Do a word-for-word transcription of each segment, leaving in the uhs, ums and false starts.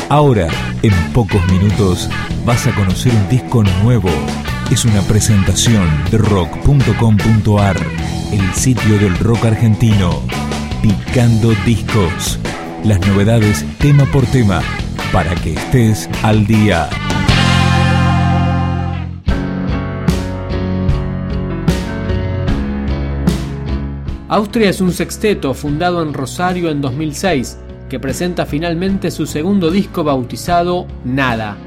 Ahora, en pocos minutos, vas a conocer un disco nuevo. Es una presentación de rock punto com punto a r, el sitio del rock argentino. Picando discos. Las novedades tema por tema, para que estés al día. Austria es un sexteto fundado en Rosario en dos mil seis, que presenta finalmente su segundo disco bautizado Nada.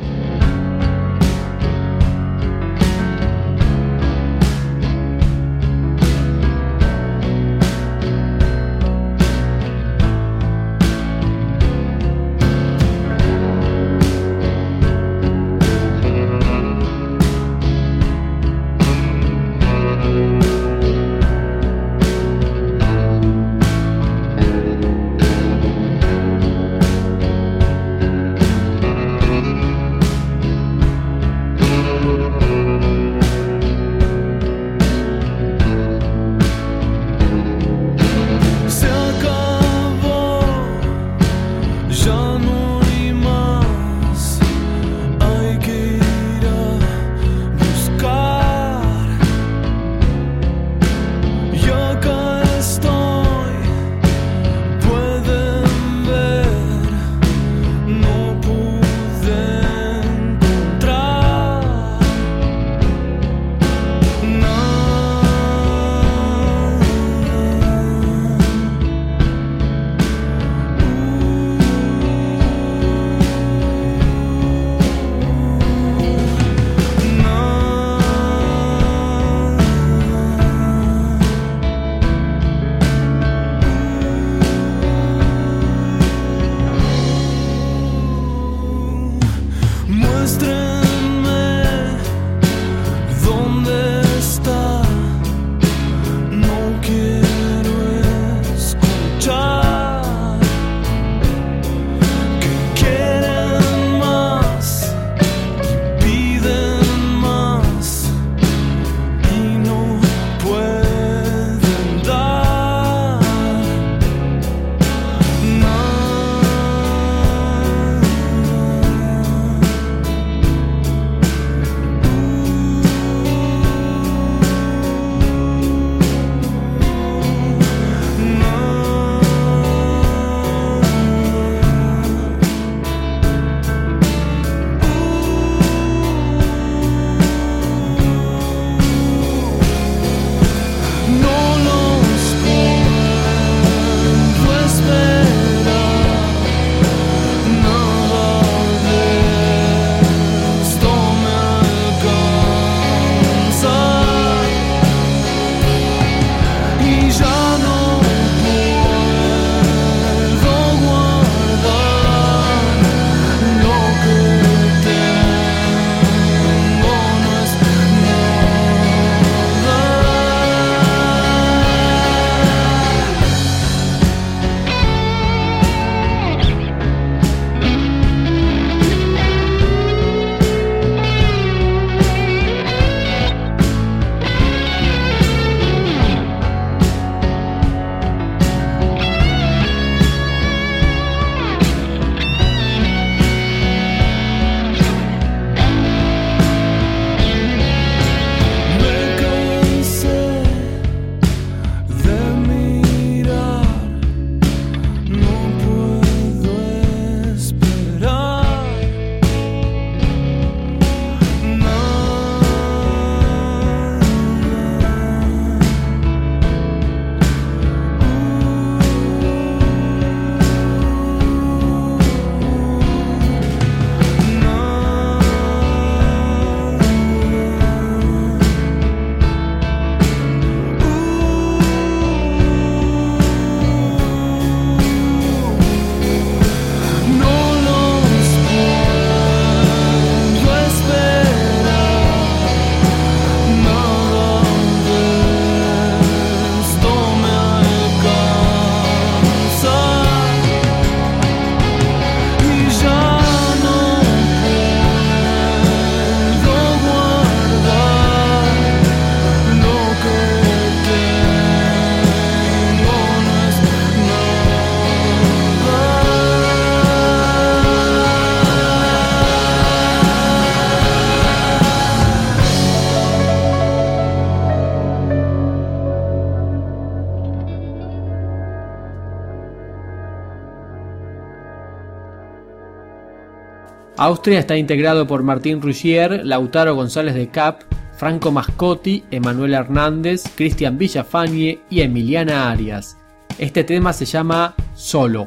Austria está integrado por Martín Ruggier, Lautaro González de Cap, Franco Mascotti, Emanuel Hernández, Cristian Villafañe y Emiliana Arias. Este tema se llama Solo.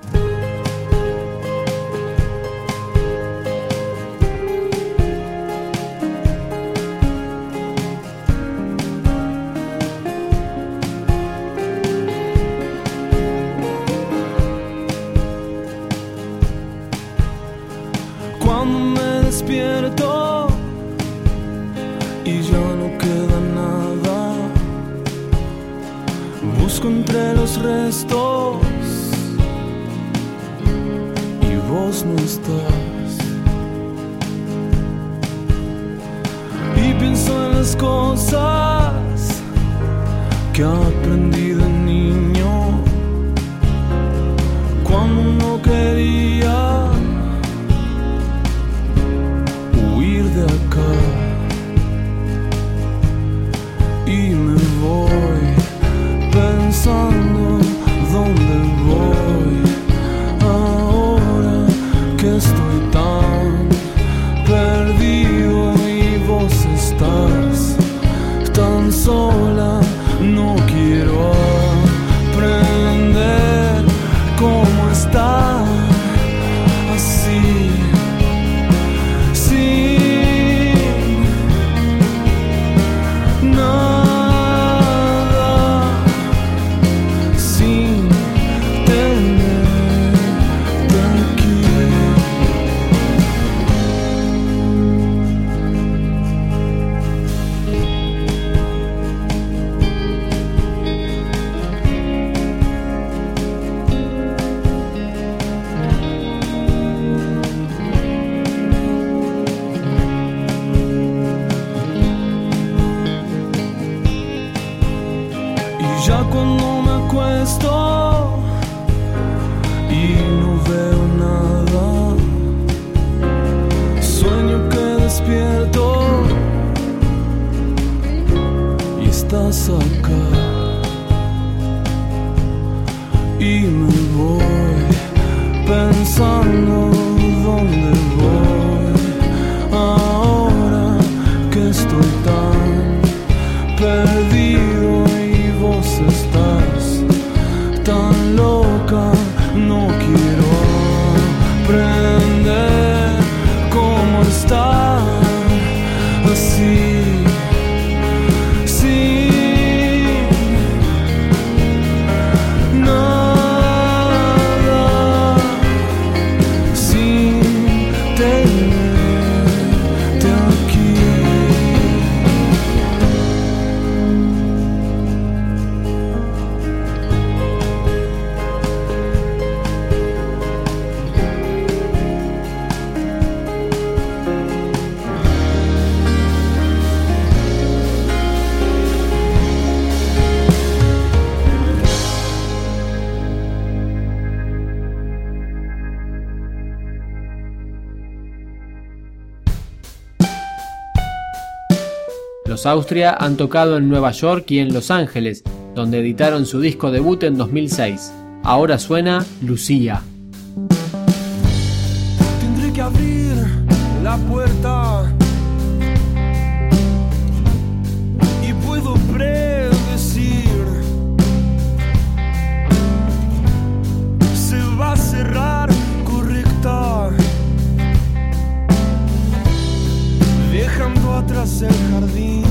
Cuando me despierto y ya no queda nada, busco entre los restos y vos no estás. Y pienso en las cosas que aprendí de niño, cuando no quería huir de acá, y me voy pensando dónde voy ahora que estoy tan perdido y vos estás tan sola. No quiero aprender cómo estar así, ya cuando me acuesto y no veo nada, sueño que despierto y estás acá, y me voy pensando dónde voy ahora que estoy tan perdido y vos estás tan loca. No quiero aprender cómo estar así, sin nada, sin tenerte aquí. Los Austria han tocado en Nueva York y en Los Ángeles, donde editaron su disco debut en dos mil seis. Ahora suena Lucía. Tendré que abrir la puerta y puedo predecir, se va a cerrar correcta, dejando atrás el jardín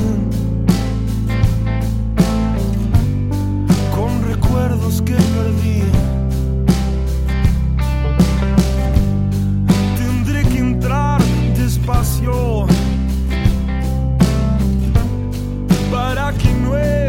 con recuerdos que perdí. Tendré que entrar despacio para que no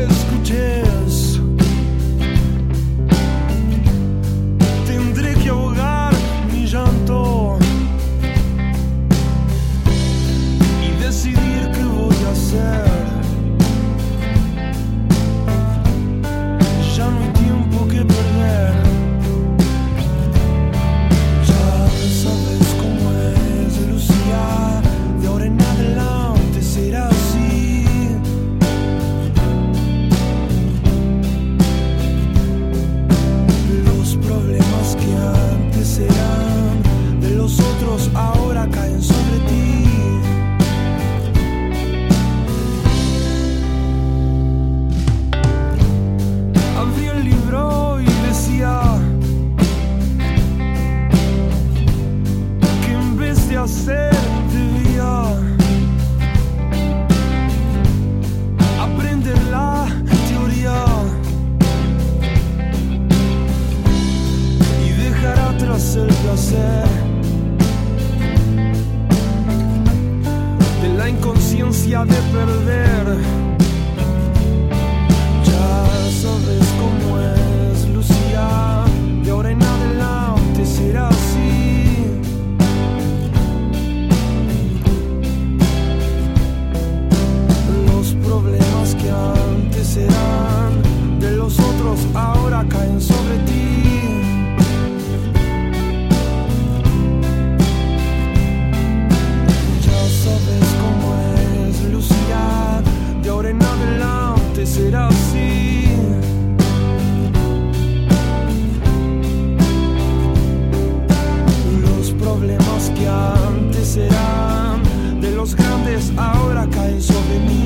hacer de la inconsciencia de perder. Ya sabes cómo es, Lucía, de ahora en adelante será así. Los problemas que antes eran de los otros ahora caen sobre ti. Ya sabes cómo es, Lucía, de ahora en adelante será así. Los problemas que antes eran de los grandes ahora caen sobre mí.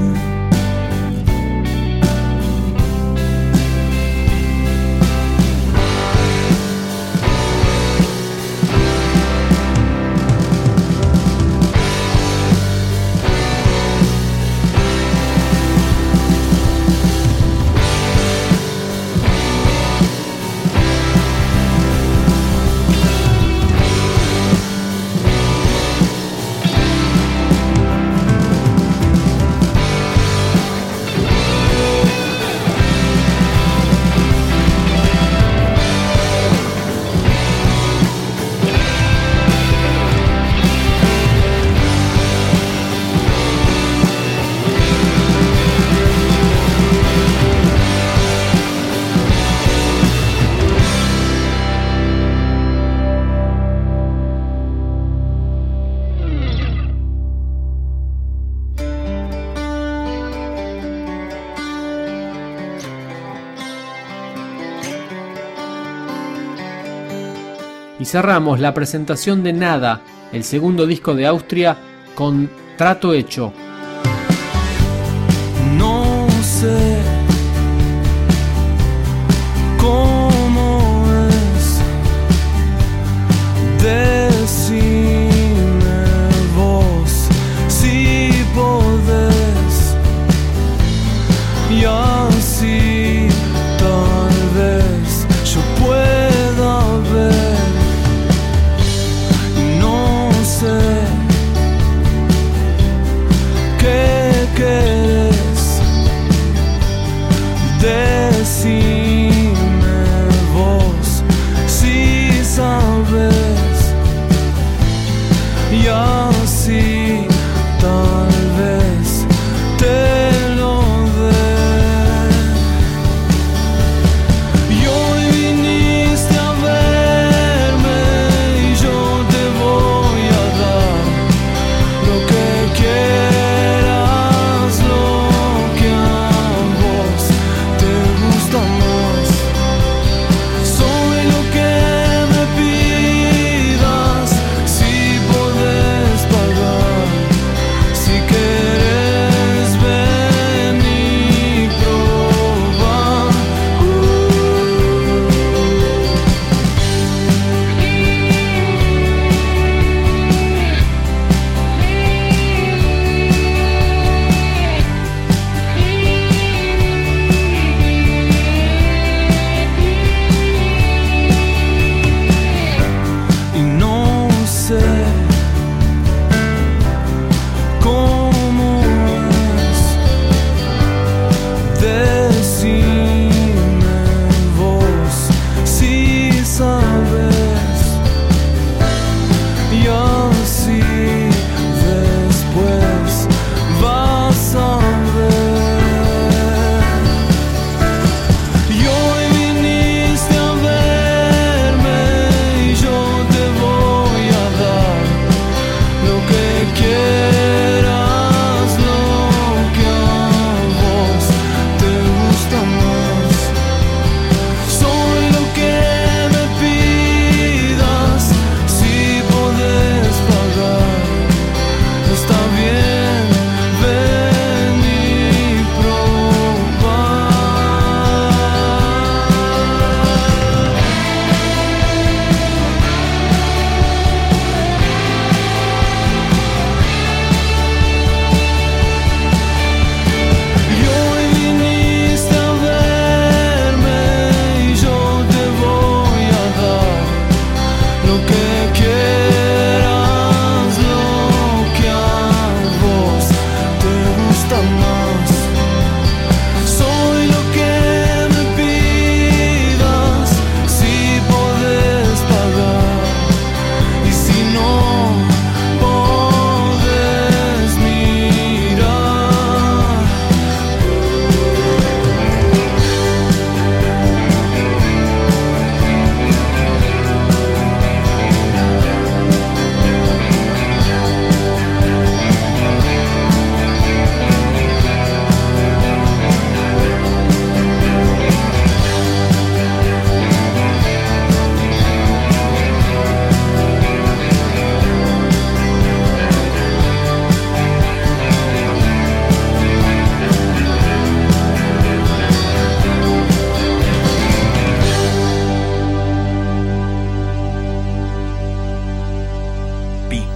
Y cerramos la presentación de Nada, el segundo disco de Austria, con Trato Hecho. No sé cómo es, decime vos si podés, y así tal vez yo pueda ver.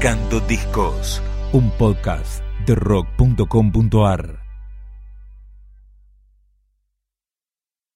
Picando Discos, un podcast de rock punto com punto ar.